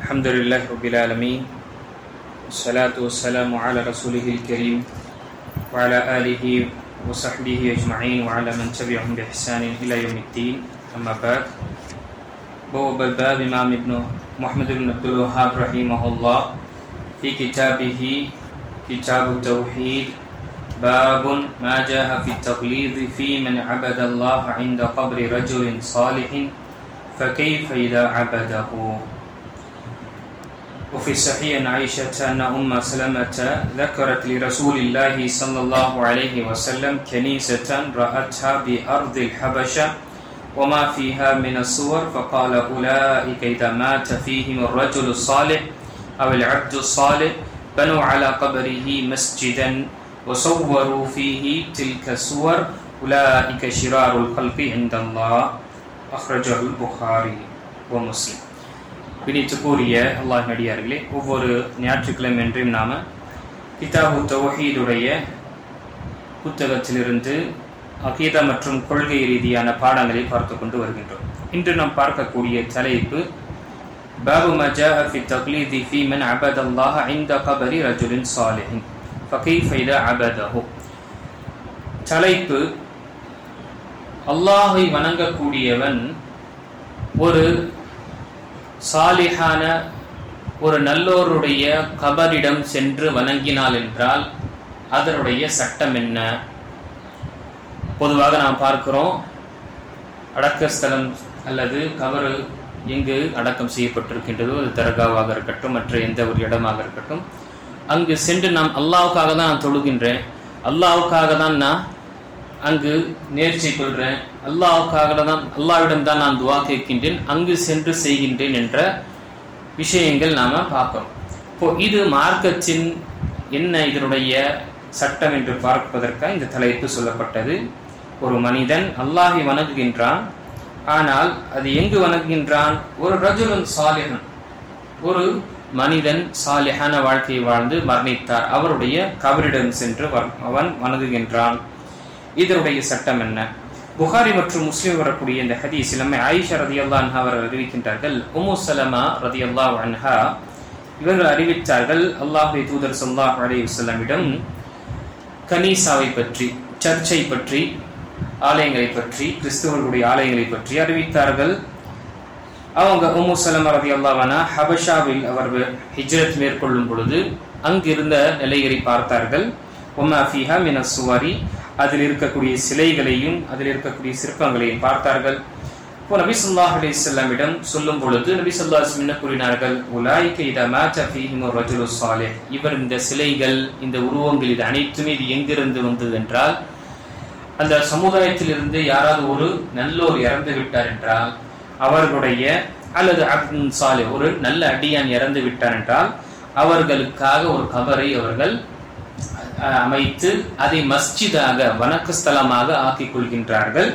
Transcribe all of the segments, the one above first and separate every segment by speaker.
Speaker 1: Alhamdulillah Rabbil Alameen. Wassalatu wassalamu ala rasulihil kareem wa ala alihi wa sahbihi ajma'in wa ala man tabi'ahum bi ihsanin ila yawmiddin. Amma ba'd. Bawab al-bab Imam Ibn Muhammad ibn Abdul Wahhab rahimahullah fi kitabihi Kitab at-Tawheed babun ma jaa fi at-taqlid fi man 'abada Allah 'inda qabri rajulin salihin fa kayfa idha 'abadahu. وفي الصحيح عن عائشة أن أم سلمة ذكرت لرسول الله صلى الله عليه وسلم كنيسة رأتها بأرض الحبشة وما فيها من الصور فقال أولئك إذا مات فيهم الرجل الصالح أو العبد الصالح بنوا على قبره مسجدا وصوروا فيه تلك الصور أولئك شرار الخلق عند الله أخرجه البخاري ومسلم. பிடித்துக்கூறிய அல்லாஹ் நடிகார்களே, ஒவ்வொரு ஞாயிற்றுக்கிழமை என்றும் நாம கிதாபு தௌஹீதுடைய புத்தகத்திலிருந்து அகீதா மற்றும் கொள்கை ரீதியான பாடங்களை பார்த்து கொண்டு வருகின்றோம். இன்று நாம் பார்க்கக்கூடிய தலைப்பு பாபு மா ஜாஅ ஃபி தக்லீதி ஃபீ மன் அபதல்லாஹ இன்த கபரி ரஜுலின் சாலிஹின் ஃபகைஃப இதா அபதஹு. தலைப்பு அல்லாஹை வணங்கக்கூடியவன் ஒரு சாலிஹான ஒரு நல்லோருடைய கபரிடம் சென்று வணங்கினாள் என்றால் அதனுடைய சட்டம் என்ன? பொதுவாக நாம் பார்க்கிறோம், அடக்கஸ்தலம் அல்லது கபரு எங்கு அடக்கம் செய்யப்பட்டிருக்கின்றதோ, அது தர்காவாக இருக்கட்டும், மற்ற எந்த ஒரு இடமாக இருக்கட்டும், அங்கு சென்று நாம் அல்லாஹ்வுக்காக தான் நான் தொழுகின்றேன், அல்லாஹ்வுக்காக தான் நான் அங்கு நேர்ச்சை கொள்றேன், அல்லாஹ்விடம் தான் நான் துவா கேட்கின்றேன், அங்கு சென்று செய்கின்றேன் என்ற விஷயங்கள் நாம பார்க்கிறோம். இப்போ இது மார்க்கத்தின் என்ன இதனுடைய சட்டம் என்று பார்ப்பதற்காக இந்த தலைப்பு சொல்லப்பட்டது. ஒரு மனிதன் அல்லாஹை வணங்குகின்றான், ஆனால் அது எங்கு வணங்குகின்றான்? ஒரு ரஜுலுன் சாலிஹன், ஒரு மனிதன் சாலிஹான வாழ்க்கையை வாழ்ந்து மரணித்தார், அவருடைய கபரிடம் சென்று அவன் வணங்குகின்றான். இதனுடைய சட்டம் என்ன? புகாரி மற்றும் முஸ்லிம் வரக்கூடிய இந்த ஹதீஸில் நம்ம ஆயிஷா ரலியல்லாஹு அன்ஹா அவர்கள் அறிவிக்கின்றார்கள், உம்மு சலமா ரலியல்லாஹு அன்ஹா இவர்கள் அறிவித்தார்கள், அல்லாஹ்வுடைய தூதர் ஸல்லல்லாஹு அலைஹி வஸல்லமிடம் கனீசாவை பற்றி, சர்ச்சை பற்றி, ஆலயங்களை பற்றி, கிறிஸ்தவர்களுடைய ஆலயங்களை பற்றி அறிவித்தார்கள். அவங்க உம்மு சலமா ரலியல்லாஹு அன்ஹா ஹபஷாவில் அவர்கள் ஹிஜ்ரத் மேற்கொள்ளும் பொழுது அங்கிருந்த நிலைகளை பார்த்தார்கள். வமா ஃபீஹா மினஸ் சுவரி, அதில் இருக்கக்கூடிய சிலைகளையும் அதில் இருக்கக்கூடிய சிற்பங்களையும் பார்த்தார்கள். இப்போ நபி ஸல்லல்லாஹு அலைஹி வஸல்லமிடம் சொல்லும் பொழுது நபி ஸல்லல்லாஹு அலைஹி வஸல்லம் என்ன கூறினார்கள்? உலாயிக இதா மாத ஃபீஹிம் ரஜுலு ஸாலிஹ். இவர் இந்த சிலைகள், இந்த உருவங்கள், இது அனைத்துமே இது எங்கிருந்து வந்தது என்றால், அந்த சமுதாயத்திலிருந்து யாராவது ஒரு நல்லோர் இறந்து விட்டார் என்றால் அவர்களுடைய, அல்லது அப்துன் சாலிஹ் ஒரு நல்ல அடியான் இறந்து விட்டார் என்றால் அவர்களுக்காக ஒரு கபரை அவர்கள் அமைத்து அதை மஸ்ஜிதாக, வணக்கஸ்தலமாக ஆக்கிக் கொள்கின்றார்கள்.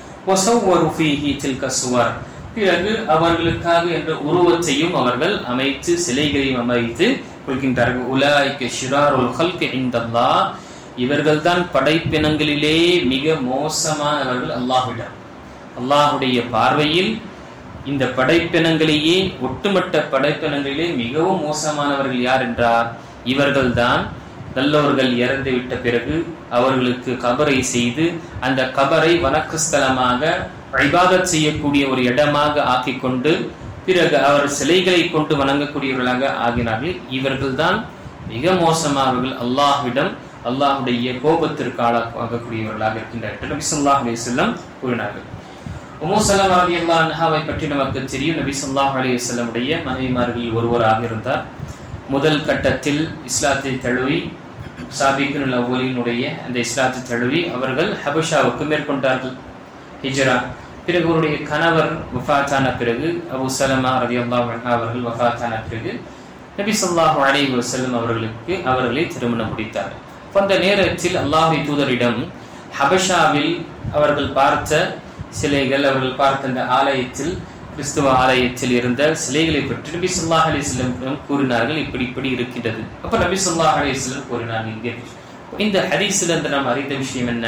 Speaker 1: பிறகு அவர்களுக்காக என்ற உருவத்தையும் அவர்கள் அமைத்து, சிலைகளையும் அமைத்து கொள்கின்றார்கள். உலாயிக ஷிராருல் ஹல்கி இன்தல்லாஹ், இவர்கள் தான் படைப்பினங்களிலே மிக மோசமானவர்கள் அல்லாஹ்விடம். அல்லாஹ்வுடைய பார்வையில் இந்த படைப்பினங்களிலேயே, ஒட்டுமொத்த படைப்பினங்களிலே மிகவும் மோசமானவர்கள் யார் என்றார்? இவர்கள்தான் நல்லவர்கள் இறந்து விட்ட பிறகு அவர்களுக்கு கபரை செய்து அந்த கபரை வணக்கஸ்தலமாக, இபாதத் செய்யக்கூடிய ஒரு இடமாக ஆக்கிக் கொண்டு பிறகு அவர் சிலைகளை கொண்டு வணங்கக்கூடியவர்களாக ஆகினார்கள். இவர்கள் தான் மிக மோசமானவர்கள் அல்லாஹ்விடம், அல்லாஹ்வுடைய கோபத்திற்கு ஆளாகக்கூடியவர்களாக இருக்கின்றார்கள். நபி ஸல்லல்லாஹு அலைஹி வஸல்லம் கூறினார்கள். உம்மு சலமா ரலியல்லாஹு அன்ஹாவை பற்றி நமக்கு தெரியும். நபி ஸல்லல்லாஹு அலைஹி வஸல்லமுடைய மனைவிமார்களில் ஒருவராக இருந்தார். முதல் கட்டத்தில் இஸ்லாத்தை தழுவி, சாபிக்குல் அவ்வலினுடைய அந்த இஸ்லாத்தை தழுவி அவர்கள் ஹபஷாவுக்கு மேற்கொண்டார்கள் ஹிஜ்ரா. பிறகு அவருடைய கணவர் வஃபாத்தான பிறகு, அபூ சலமா ரலியல்லாஹு அன்ஹா அவர்கள் வஃபாத்தான பிறகு நபி ஸல்லல்லாஹு அலைஹி வஸல்லம் அவர்களை திருமணம் முடித்தார்கள். அந்த நேரத்தில் அல்லாஹ்வுடைய தூதரிடம் ஹபஷாவில் அவர்கள் பார்த்த சிலைகள், அவர்கள் பார்த்த அந்த ஆலயத்தில், கிறிஸ்துவ ஆலயத்தில் இருந்த சிலைகளை பற்றி நபி ஸல்லல்லாஹு அலைஹி வஸல்லம் கூறினார்கள், இப்படி இருக்கின்றது. அப்ப நபி ஸல்லல்லாஹு அலைஹி வஸல்லம் கூறினார்கள். இந்த ஹதீஸில் இருந்து நாம் அறிந்த விஷயம் என்ன?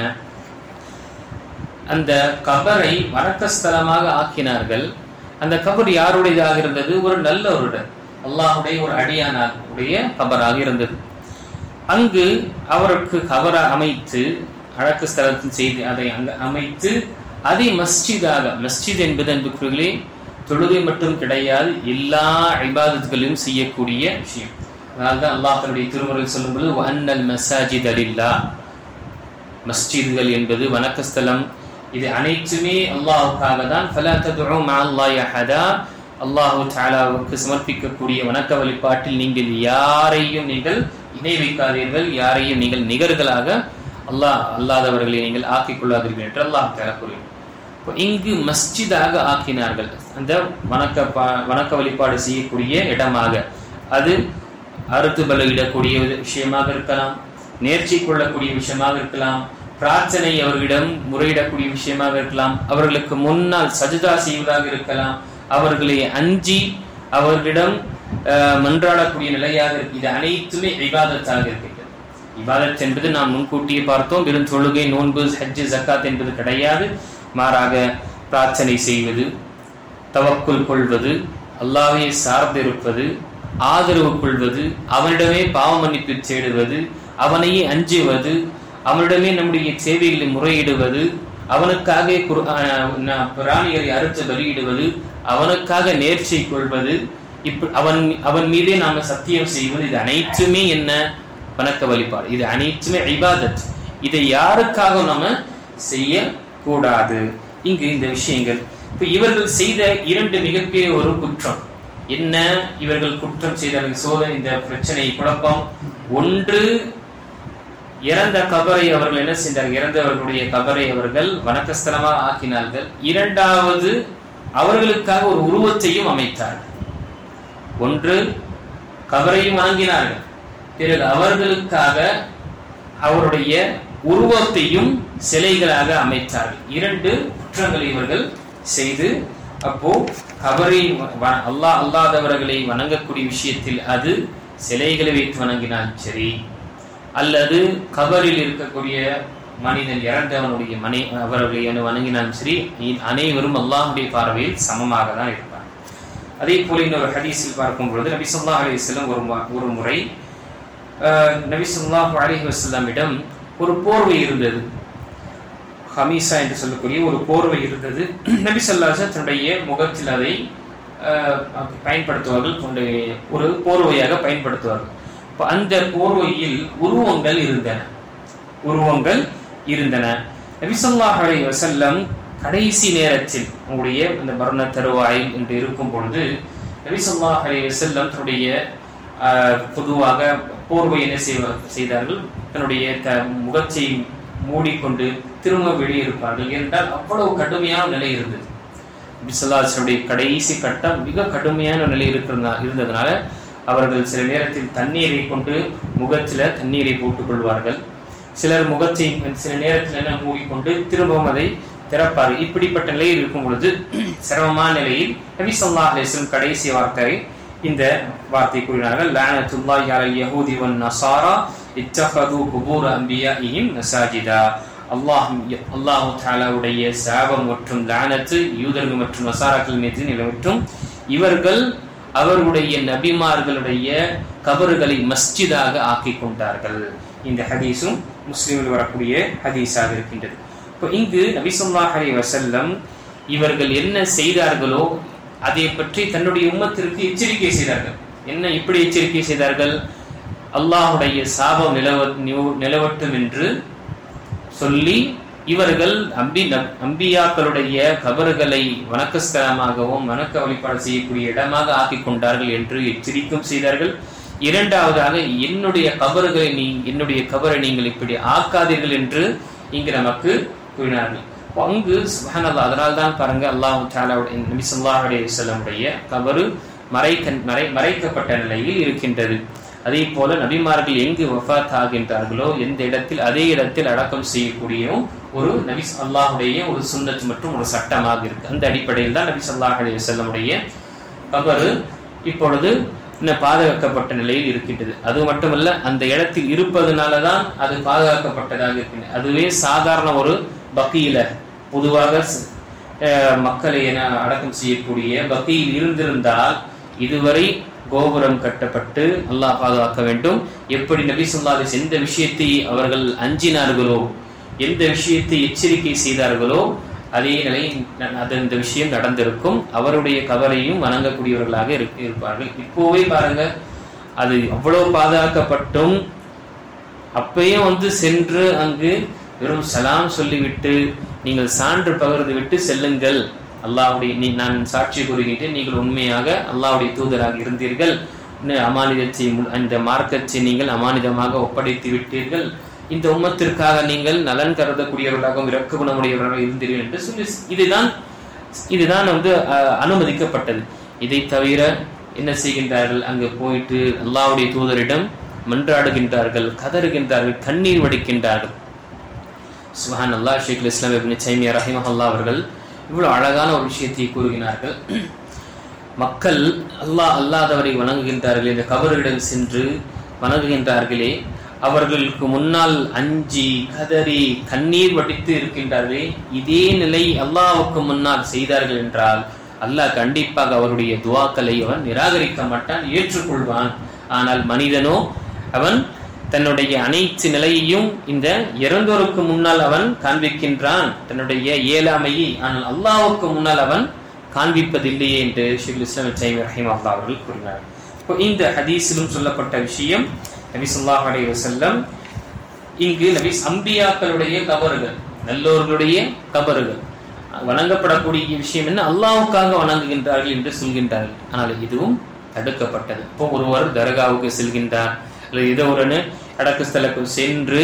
Speaker 1: அந்த கபரை வணக்கஸ்தலமாக ஆக்கினார்கள். அந்த கபர் யாருடையதாக இருந்தது? ஒரு நல்லவருடன். அல்லாஹ்வுடைய ஒரு அடியானுடைய கபராக இருந்தது. அங்கு அவருக்கு கபரை அமைத்து அடக்க ஸ்தலத்தில் செய்து அதை அங்கு அமைத்து அதை மஸ்ஜிதாக, மஸ்ஜித் என்பது அன்புக்குரியவர்களே தொழுகை மட்டும் கிடையாது, எல்லா இபாதத்துகளையும் செய்யக்கூடிய விஷயம். அதனால்தான் அல்லாஹ் தன்னுடைய திருமறையில் சொல்லும்போது வஅன்னல் மஸாஜித லில்லாஹ், மஸ்ஜிதுகள் என்பது வணக்கஸ்தலம், இது அனைத்துமே அல்லாஹ்வுக்காக தான். ஃபலா ததுஉ மஅல்லாஹி அஹதா, அல்லாஹ் தஆலாவுக்கு சமர்ப்பிக்கக்கூடிய வணக்க வழிபாட்டில் நீங்கள் யாரையும் நீங்கள் இணை வைக்காதீர்கள், யாரையும் நீங்கள் நிகர்களாக அல்லாதவர்களை நீங்கள் ஆக்கிக் கொள்ளாதீர்கள் என்று அல்லாஹ் தஆலா கூறுகிறார். இங்கு மஸ்ஜிதாக ஆக்கினார்கள், அந்த வணக்க வழிபாடு செய்யக்கூடிய இடமாக. அது அறுத்து பலியிடக்கூடிய விஷயமாக இருக்கலாம், நேர்ச்சி கொள்ளக்கூடிய விஷயமாக இருக்கலாம், பிரார்த்தனை அவர்களிடம் முறையிடக்கூடிய விஷயமாக இருக்கலாம், அவர்களுக்கு முன்னால் சஜ்தா செய்வதாக இருக்கலாம், அவர்களை அஞ்சி அவர்களிடம் மன்றாடக்கூடிய நிலையாக இருக்கு. இது அனைத்துமே இபாதத்தாக இருக்கின்றது. இபாதத் என்பது நாம் முன்கூட்டியே பார்த்தோம், வெறும் தொழுகை, நோன்பு, ஹஜ், ஜக்காத் என்பது கிடையாது. மாறாக பிரார்த்தனை செய்வது, தவக்குல் கொள்வது, அல்லாஹ்வை சார்ந்திருப்பது, ஆதரவு கொள்வது, அவனிடமே பாவ மன்னிப்பு தேடுவது, அவனையே அஞ்சுவது, அவனிடமே நம்முடைய சேவைகளை முறையிடுவது, அவனுக்காக பிராணிகளை அறுத்து பலியிடுவது, அவனுக்காக நேர்ச்சை கொள்வது, அவன் மீதே நாம சத்தியம் செய்வது, இது அனைத்துமே என்ன? வணக்க வழிபாடு. இது அனைத்துமே இபாதத். இதை யாருக்காக நாம செய்ய கூடாது. இங்கு இந்த விஷயங்கள் இப்ப இவர்கள் செய்த இரண்டு மிகப்பெரிய ஒரு குற்றம் என்ன? இவர்கள் குற்றம் செய்தார்கள், சோதனை, இந்த பிரச்சனை, குழப்பம். ஒன்று, இறந்த கபரை அவர்கள் என்ன செய்தார்கள்? இறந்தவர்களுடைய கபரை அவர்கள் வணக்கஸ்தலமாக ஆக்கினார்கள். இரண்டாவது, அவர்களுக்காக ஒரு உருவத்தையும் அமைத்தார்கள். ஒன்று, கபரையும் வணங்கினார்கள், பிறகு அவர்களுக்காக அவருடைய உருவத்தையும் சிலைகளாக அமைத்தார்கள். இரண்டு குற்றங்களை இவர்கள் செய்து, அப்போ கபரை அல்லாதவர்களை வணங்கக்கூடிய விஷயத்தில் அது சிலைகளை வைத்து வணங்கினாலும் சரி, அல்லது கபரில் இருக்கக்கூடிய மனிதன் இறந்தவனுடைய அவர்களை வணங்கினாலும் சரி, அனைவரும் அல்லாஹ்வுடைய பார்வையில் சமமாக தான் இருப்பார். அதே போல இன்னொரு ஹதீஸில் பார்க்கும் பொழுது நபி ஸல்லல்லாஹு அலைஹி வஸல்லம் ஒரு முறை நபி ஸல்லல்லாஹு அலைஹி வஸல்லமிடம் ஒரு போர்வை இருந்தது, ஹமீசா என்று சொல்லக்கூடிய ஒரு போர்வை இருந்தது. நபி ஸல்லல்லாஹு அலைஹி வஸல்லம் தன்னுடைய முகத்தில் அதை பயன்படுத்துவார்கள், ஒரு போர்வையாக பயன்படுத்துவார்கள். அந்த போர்வையில் உருவங்கள் இருந்தன. நபி ஸல்லல்லாஹு அலைஹி வஸல்லம் கடைசி நேரத்தில் உங்களுடைய அந்த மரண தருவாயில் என்று இருக்கும் பொழுது நபி ஸல்லல்லாஹு அலைஹி வஸல்லம் தன்னுடைய பொதுவாக போர்வை என்ன செய்தார்கள்? தன்னுடைய முகத்தை மூடிக்கொண்டு திரும்ப வெளியிருப்பார்கள். என்றால் அவ்வளவு கடுமையான நிலை இருந்தது. நபி ஸல்லல்லாஹு அலைஹி வஸல்லம் கடைசி கட்டம் மிக கடுமையான நிலை இருந்ததுனால அவர்கள் சில நேரத்தில் தண்ணீரை கொண்டு முகத்தில் தண்ணீரை போட்டுக் கொள்வார்கள். சிலர் முகத்தை சில நேரத்தில் மூடிக்கொண்டு திரும்பவும் அதை திறப்பார்கள். இப்படிப்பட்ட நிலையில் இருக்கும் பொழுது, சிரமமான நிலையில் நபி ஸல்லல்லாஹு அலைஹி வஸல்லம் கடைசி இந்த வார்த்தை கூறினார்கள், லஅனத்துல்லாஹி அலல் யஹூதி வன் நஸாரா இத்தஹது குபூர் அன்பியாஇஹிம் மஸாஜிதா. அல்லாஹ் தஆலாவுடைய சாபம் மற்றும் லஅனத்து யூதர்கள் மற்றும் நஸாராக்கள் மீது நிலவற்றும். இவர்கள் அவர்களுடைய நபிமார்களுடைய கபறுகளை மஸ்ஜிதாக ஆக்கிக் கொண்டார்கள். இந்த ஹதீஸும் முஸ்லிமில் வரக்கூடிய ஹதீஸாக இருக்கின்றது. இப்போ இங்கு நபி ஸல்லல்லாஹு அலைஹி வஸல்லம் இவர்கள் என்ன செய்தார்களோ அதை பற்றி தன்னுடைய உம்மத்திற்கு எச்சரிக்கை செய்தார்கள். என்ன இப்படி எச்சரிக்கை செய்தார்கள்? அல்லாஹுடைய சாபம் நிலவட்டும் என்று சொல்லி இவர்கள் அம்பியாக்களுடைய கபறுகளை வணக்கஸ்தலமாகவும் வணக்க வழிபாடு செய்யக்கூடிய இடமாக ஆக்கிக் கொண்டார்கள் என்று எச்சரிக்கும் செய்தார்கள். இரண்டாவதாக, என்னுடைய கபரை நீங்கள் இப்படி ஆக்காதீர்கள் என்று இங்கு நமக்கு கூறினார்கள். அங்கு சுப்ஹானல்லாஹ், அதனால்தான் பாருங்க, அல்லாஹ் தஆலாவுடைய நபி ஸல்லல்லாஹு அலைஹி வஸல்லமுடைய கபரு மறைக்கப்பட்ட நிலையில் இருக்கின்றது. அதே போல நபிமார்கள் எங்கு வஃபாத் ஆகின்றார்களோ எந்த இடத்தில் அதே இடத்தில் அடக்கம் செய்யக்கூடிய ஒரு நபி அல்லாஹுடைய ஒரு சுன்னத் மற்றும் ஒரு சட்டமாக இருக்கு. அந்த அடிப்படையில் தான் நபி ஸல்லல்லாஹு அலைஹி வஸல்லமுடைய கபரு இப்பொழுது பாதுகாக்கப்பட்ட நிலையில் இருக்கின்றது. அது மட்டுமல்ல, அந்த இடத்தில் இருப்பதனாலதான் அது பாதுகாக்கப்பட்டதாக இருக்கின்றது. அதுவே சாதாரண ஒரு பக்கியில பொதுவாக மக்களை என அடக்கம் செய்யக்கூடிய பக்கியில் இருந்திருந்தால் இதுவரை கோபுரம் கட்டப்பட்டு அல்லாஹ் பாதுகாக்க வேண்டும். எப்படி நபி ஸல்லல்லாஹு அலைஹி வஸல்லம் எந்த விஷயத்தை அவர்கள் அஞ்சினார்களோ, எந்த விஷயத்தை எச்சரிக்கை செய்தார்களோ அதே நிலை இந்த விஷயம் நடந்திருக்கும். அவருடைய கபரையும் வணங்கக்கூடியவர்களாக இருப்பார்கள். இப்போவே பாருங்க, அது அவ்வளவு பாதுகாக்கப்பட்டும் அப்பயும் சென்று அங்கு வெறும் சலாம் சொல்லிவிட்டு நீங்கள் சான்று பகிர்ந்து விட்டு செல்லுங்கள், அல்லாஹ்வுடைய நான் சாட்சி கூறுகின்றேன், நீங்கள் உண்மையாக அல்லாஹ்வுடைய தூதராக இருந்தீர்கள், அமானிதத்தை அந்த மார்க்கத்தை நீங்கள் அமானிதமாக ஒப்படைத்து விட்டீர்கள், இந்த உம்மத்திற்காக நீங்கள் நலன் கருதக்கூடியவர்களாகவும் இரக்க குணமுடையவர்களாக இருந்தீர்கள் என்று சொல்லி இதுதான் அனுமதிக்கப்பட்டது. இதை தவிர என்ன செய்கின்றார்கள்? அங்கு போயிட்டு அல்லாஹ்வுடைய தூதரிடம் மன்றாடுகின்றார்கள், கதறுகின்றார்கள், கண்ணீர் வடிக்கின்றார்கள். சுப்ஹானல்லாஹ். ஷேகுல் இஸ்லாம் இப்னு தைமியா ரஹிமஹுல்லாஹ் அவர்கள் இவ்வளவு அழகான ஒரு விஷயத்தை கூறுகிறார்கள். மக்கள் அல்லாதவரை வணங்குகின்றார்கள், இந்த கபரிடம் சென்று வணங்குகின்றார்களே, அவர்களுக்கு முன்னால் அஞ்சி கதறி கண்ணீர் வடித்து இருக்கின்றார்களே, இதே நிலை அல்லாஹ்வுக்கு முன்னால் செய்தார்கள் என்றால் அல்லாஹ் கண்டிப்பாக அவருடைய துஆக்களை அவன் நிராகரிக்க மாட்டான், ஏற்றுக்கொள்வான். ஆனால் மனிதனோ அவன் தன்னுடைய அனைத்து நிலையையும் இந்த இறந்தோருக்கு முன்னால் அவன் காண்பிக்கின்றான், தன்னுடைய இயலாமையை. ஆனால் அல்லாஹ்வுக்கு முன்னால் அவன் காண்பிப்பதில்லையே என்று ஷேகுல் இஸ்லாம் இப்னு தைமியா ரஹிமஹுல்லாஹ் அவர்கள் கூறினார். இந்த ஹதீஸிலும் சொல்லப்பட்ட விஷயம், நபி ஸல்லல்லாஹு அலைஹி வஸல்லம் இங்கு அம்பியாக்களுடைய கபறுகள், நல்லோர்களுடைய கபறுகள் வணங்கப்படக்கூடிய விஷயம் என்ன? அல்லாஹ்வுக்காக வணங்குகின்றார்கள் என்று சொல்கின்றார்கள். ஆனால் இதுவும் தடுக்கப்பட்டது. இப்போ ஒருவர் தர்காவுக்கு செல்கின்றார் அல்லது ஏதோ ஒரு அடக்க ஸ்தலத்துக்கு சென்று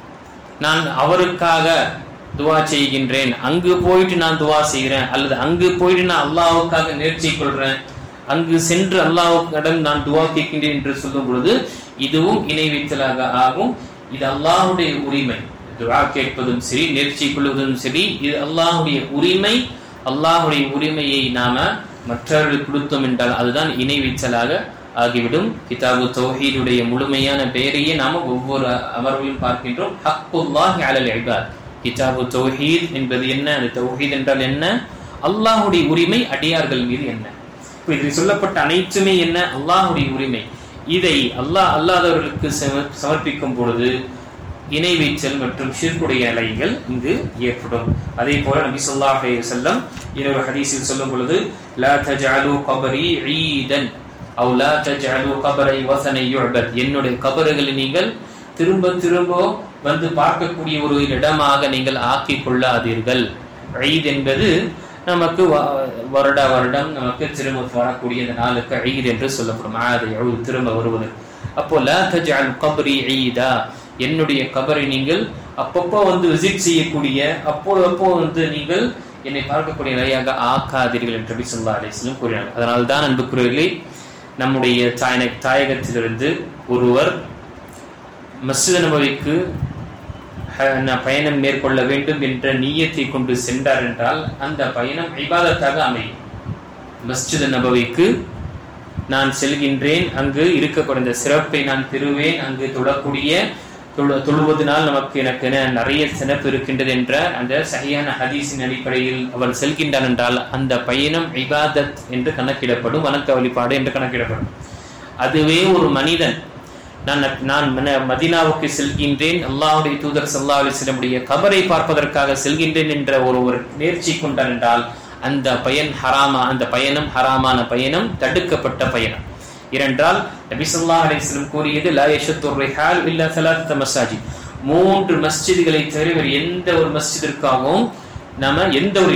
Speaker 1: நான் அவருக்காக துவா செய்கின்றேன், அங்கு போயிட்டு நான் துவா செய்கிறேன், அல்லது அங்கு போயிட்டு நான் அல்லாஹ்வுக்காக நேர்ச்சி கொள்றேன், அங்கு சென்று அல்லாஹ்விடம் நான் துவா கேட்கின்றேன் என்று சொல்லும் பொழுது இதுவும் இணை வைத்தலாக ஆகும். இது அல்லாஹ்வுடைய உரிமை. துஆ கேட்பதும் சரி, நேர்ச்சி கொள்வதும் சரி, இது அல்லாஹ்வுடைய உரிமை. அல்லாஹ்வுடைய உரிமையை நாம மற்றவர்கள் கொடுத்தோம் என்றால் அதுதான் இணை வைத்தலாக ஆகிவிடும். கிதாபு தௌஹீதுடைய முழுமையான பெயரையே நாம ஒவ்வொரு அமர்விலும் பார்க்கின்றோம். ஹக்குல்லாஹி அலல் இபாத். கிதாபு தௌஹீத் என்பது என்ன? அது தௌஹீத் என்றால் என்ன? அல்லாஹ்வுடைய உரிமை அடியார்கள் மீது என்ன? இதில் சொல்லப்பட்ட அனைத்துமே என்ன? அல்லாஹ்வுடைய உரிமை. இதை அல்லாஹ் அல்லாதவர்களுக்கு சமர்ப்பிக்கும் பொழுது இணை வைத்தல் மற்றும் ஷிர்க்குடைய நிலைகள் இங்கு ஏற்படும். அதே போல நபி ஸல்லல்லாஹு அலைஹி வஸல்லம் இன்னொரு ஹதீஸில் சொல்லும் பொழுது லா தஜஅலு கபரி ஈதன் அவ் லா தஜஅலு கபரை வஸனை யுஅபத். என்னுடைய கபறுகளை நீங்கள் திரும்ப திரும்ப வந்து பார்க்கக்கூடிய ஒரு இடமாக நீங்கள் ஆக்கிக் கொள்ளாதீர்கள். ஈத் என்பது நமக்கு வருடம் நமக்கு திரும்ப வரக்கூடிய இந்த நாளுக்கு ஈத் என்று சொல்லப்படும். திரும்ப வருவது. அப்போ லா தஜஅல் கபரி ஈதா, என்னுடைய கபரை நீங்கள் அப்பப்போ விசிட் செய்யக்கூடிய, அப்போ நீங்கள் என்னை பார்க்கக்கூடிய நிலையாக ஆக்காதீர்கள் என்று நபி ஸல்லல்லாஹு அலைஹி வஸல்லம் கூறினார். அதனால்தான் அன்புக்குரியவர்களே, நம்முடைய தாயகத்திலிருந்து ஒருவர் மஸ்ஜித் நபவிக்கு பயணம் மேற்கொள்ள வேண்டும் என்ற நியத்தை கொண்டு சென்றார் என்றால் அந்த பயணம் இபாதத்தாக அமையும். மஸ்ஜித் நபவிக்கு நான் செல்கின்றேன், அங்கு இருக்கக்கூடிய சிறப்பை நான் பெறுவேன், அங்கு தொழுவதனால் எனக்கு நிறைய சிறப்பு இருக்கின்றது என்ற அந்த சஹீஹான ஹதீஸின் அடிப்படையில் அவர் செல்கின்றார் என்றால் அந்த பயணம் இபாதத் என்று கணக்கிடப்படும், வணக்க வழிபாடு என்று கணக்கிடப்படும். அதுவே ஒரு மனிதன் நான் மதீனாவுக்கு செல்கின்றேன், அல்லாஹ்வுடைய தூதர் ஸல்லல்லாஹு அலைஹி வஸல்லம் உடைய கபரை பார்ப்பதற்காக செல்கின்றேன் என்ற ஒருவர் நேர்ச்சி கொண்டார் என்றால் அந்த பயணம் ஹராமான பயணம், தடுக்கப்பட்ட பயணம். ஏனென்றால் நபி ஸல்லல்லாஹு அலைஹி வஸல்லம் கூறியது லா யஷத்து ரிஹால் இல்லா ஸலாத்த மஸாஜித். 3 மஸ்ஜிதுகளை தவிர எந்த ஒரு மஸ்ஜிதிற்காகவும் எந்த ஒரு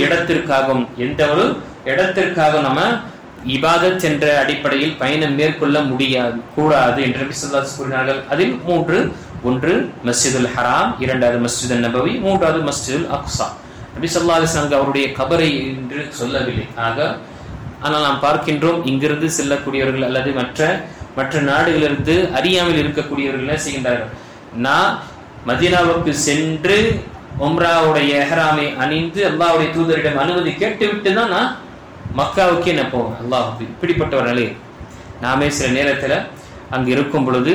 Speaker 1: இடத்திற்காக நம்ம இபாதத் என்ற அடிப்படையில் பயணம் மேற்கொள்ள கூடாது என்று நபி ஸல்லல்லாஹு அலைஹி வஸல்லம் கூறினார்கள். அதில் 3: ஒன்று மஸ்ஜிதுல் ஹராம், இரண்டாவது மஸ்ஜிதுன் நபவி, மூன்றாவது மஸ்ஜிதுல் அக்ஸா. நபி ஸல்லல்லாஹு அலைஹி வஸல்லம் அவருடைய கபரை என்று சொல்லவில்லை. ஆனால் நாம் பார்க்கின்றோம், இங்கிருந்து செல்லக்கூடியவர்கள் அல்லது மற்ற நாடுகளிலிருந்து அறியாமல் இருக்கக்கூடியவர்கள் என்ன செய்கின்றார்கள்? நான் மதீனாவுக்கு சென்று உம்ராவுடைய இஹ்ராமை அணிந்து அல்லாஹ்வுடைய தூதரிடம் அனுமதி கேட்டுவிட்டு தான் நான் மக்காவுக்கே நான் போவேன். அல்லாஹ் இப்படிப்பட்ட ஒரு நிலை. நாமே சில நேரத்தில் அங்கு இருக்கும் பொழுது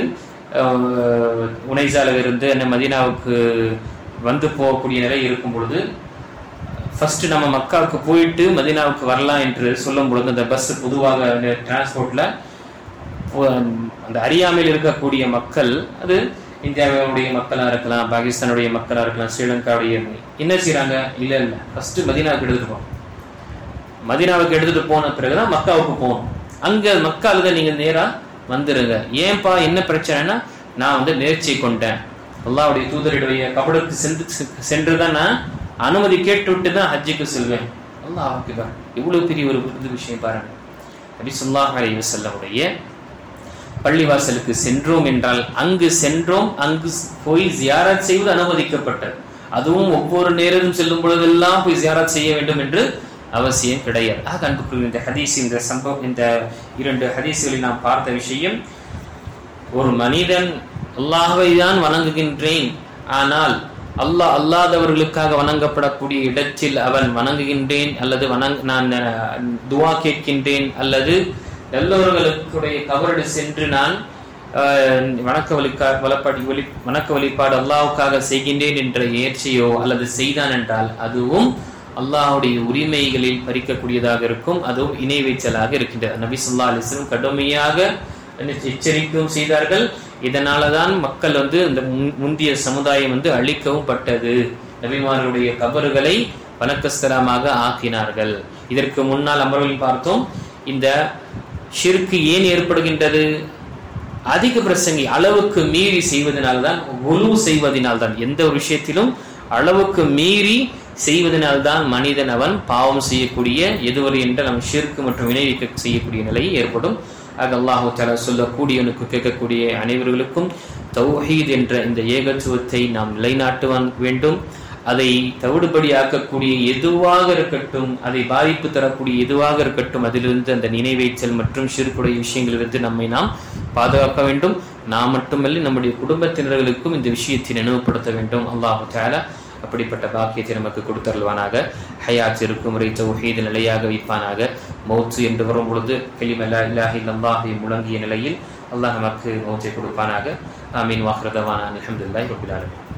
Speaker 1: உனைசால இருந்து மதீனாவுக்கு வந்து போகக்கூடிய நிலை இருக்கும் பொழுது ஃபர்ஸ்ட் நம்ம மக்காவுக்கு போயிட்டு மதீனாவுக்கு வரலாம் என்று சொல்லும் பொழுது அந்த பஸ் பொதுவாக டிரான்ஸ்போர்ட்ல அந்த அறியாமையில் இருக்கக்கூடிய மக்கள், அது இந்தியாவுடைய மக்களா இருக்கலாம், பாகிஸ்தானுடைய மக்களா இருக்கலாம், ஸ்ரீலங்காவுடைய, என்ன செய்யறாங்க, இல்ல ஃபர்ஸ்ட் மதீனாவுக்கு எடுத்துட்டு போகணும். மதீனாவுக்கு எடுத்துட்டு போன பிறகுதான் மக்காவுக்கு போகணும். அங்க மக்கால நீங்க நேரா வந்துருங்க. ஏன்பா என்ன பிரச்சனைனா, நான் நேர்ச்சி கொண்டேன், அல்லாஹ்வுடைய தூதருடைய கபருக்கு சென்றுதான் நான் அனுமதி கேட்டு தான் ஹஜ்ஜுக்கு செல்வேன். அல்லாஹ் அக்பர், இவ்வளவு பெரிய ஒரு விஷயம் பாருங்க. நபி ஸல்லல்லாஹு அலைஹி வஸல்லமுடைய பள்ளிவாசலுக்கு சென்றோம் என்றால் அங்கு சென்றோம், அங்கு போய் ஜியாரத் செய்வது அனுமதிக்கப்பட்டது. அதுவும் ஒவ்வொரு நேரமும் செல்லும் பொழுதெல்லாம் போய் ஜியாரத் செய்ய வேண்டும் என்று அவசியம் கிடையாது. அன்புக்குரிய இந்த ஹதீஸ், இந்த சம்பவம், இந்த 2 ஹதீஸ்களில் நாம் பார்த்த விஷயம், ஒரு மனிதன் அல்லாஹ்வை தான் வணங்குகின்றேன், ஆனால் அல்லாஹ் அல்லாதவர்களுக்காக வணங்கப்படக்கூடிய இடத்தில் அவன் வணங்குகின்றேன் அல்லது நான் துவா கேட்கின்றேன் அல்லது நல்லவர்களுடைய கபரோடு சென்று நான் வணக்க வழிபாடு அல்லாஹ்வுக்காக செய்கின்றேன் என்ற முயற்சியோ அல்லது செய்தான் என்றால் அதுவும் அல்லாஹ்வுடைய உரிமைகளில் பறிக்கக்கூடியதாக இருக்கும், அதுவும் இணை வைச்சலாக இருக்கின்றது. நபி ஸல்லல்லாஹு அலைஹி வஸல்லம் கடுமையாக எச்சரிக்கையும் செய்தார்கள். இதனாலதான் மக்கள் இந்த முந்திய சமுதாயம் அழிக்கவும் பட்டது. நபிமார்களுடைய கபறுகளை வணக்கஸ்தலமாக ஆக்கினார்கள். இதற்கு முன்னால் அமர்வில் பார்த்தோம், இந்த ஷிர்க் ஏன் ஏற்படுகின்றது? அதிக பிரசங்கி, அளவுக்கு மீறி செய்வதனால்தான், குலு செய்வதனால்தான், எந்த ஒரு விஷயத்திலும் அளவுக்கு மீறி செய்வதனால்தான் மனிதன் அவன் பாவம் செய்யக்கூடிய, எதுவரை என்றால் அவன் ஷிர்க் மற்றும் இணை வைக்க செய்யக்கூடிய நிலை ஏற்படும். ஆக அல்லாஹ் தஆலா சொல்லக்கூடியவனுக்கு கேட்கக்கூடிய அனைவர்களுக்கும் தௌஹீத் என்ற இந்த ஏகத்துவத்தை நாம் நிலைநாட்டுவான் வேண்டும். அதை தவிடுபடி ஆக்கக்கூடிய எதுவாக இருக்கட்டும், அதை பாதிப்பு தரக்கூடிய எதுவாக இருக்கட்டும், அதிலிருந்து அந்த நினைவேச்சல் மற்றும் ஷிர்க்குடைய விஷயங்களிலிருந்து நம்மை நாம் பாதுகாக்க வேண்டும். நாம் மட்டுமல்ல, நம்முடைய குடும்பத்தினர்களுக்கும் இந்த விஷயத்தை நினைவுபடுத்த வேண்டும். அல்லாஹ் தஆலா அப்படிப்பட்ட பாக்கியத்தை நமக்கு கொடுத்தருள்வானாக. ஹயாத் இருக்கும் முறை தௌஹீத் நிலையாக வைப்பானாக. மௌத் என்று வரும் பொழுது கலிமா லா இலாஹ இல்லல்லாஹ் முழங்கிய நிலையில் அல்லாஹ் நமக்கு மௌத்தை கொடுப்பானாக. ஆமீன். வாஹிரு தவானா அல்ஹம்துலில்லாஹி ரப்பில் ஆலமீன்.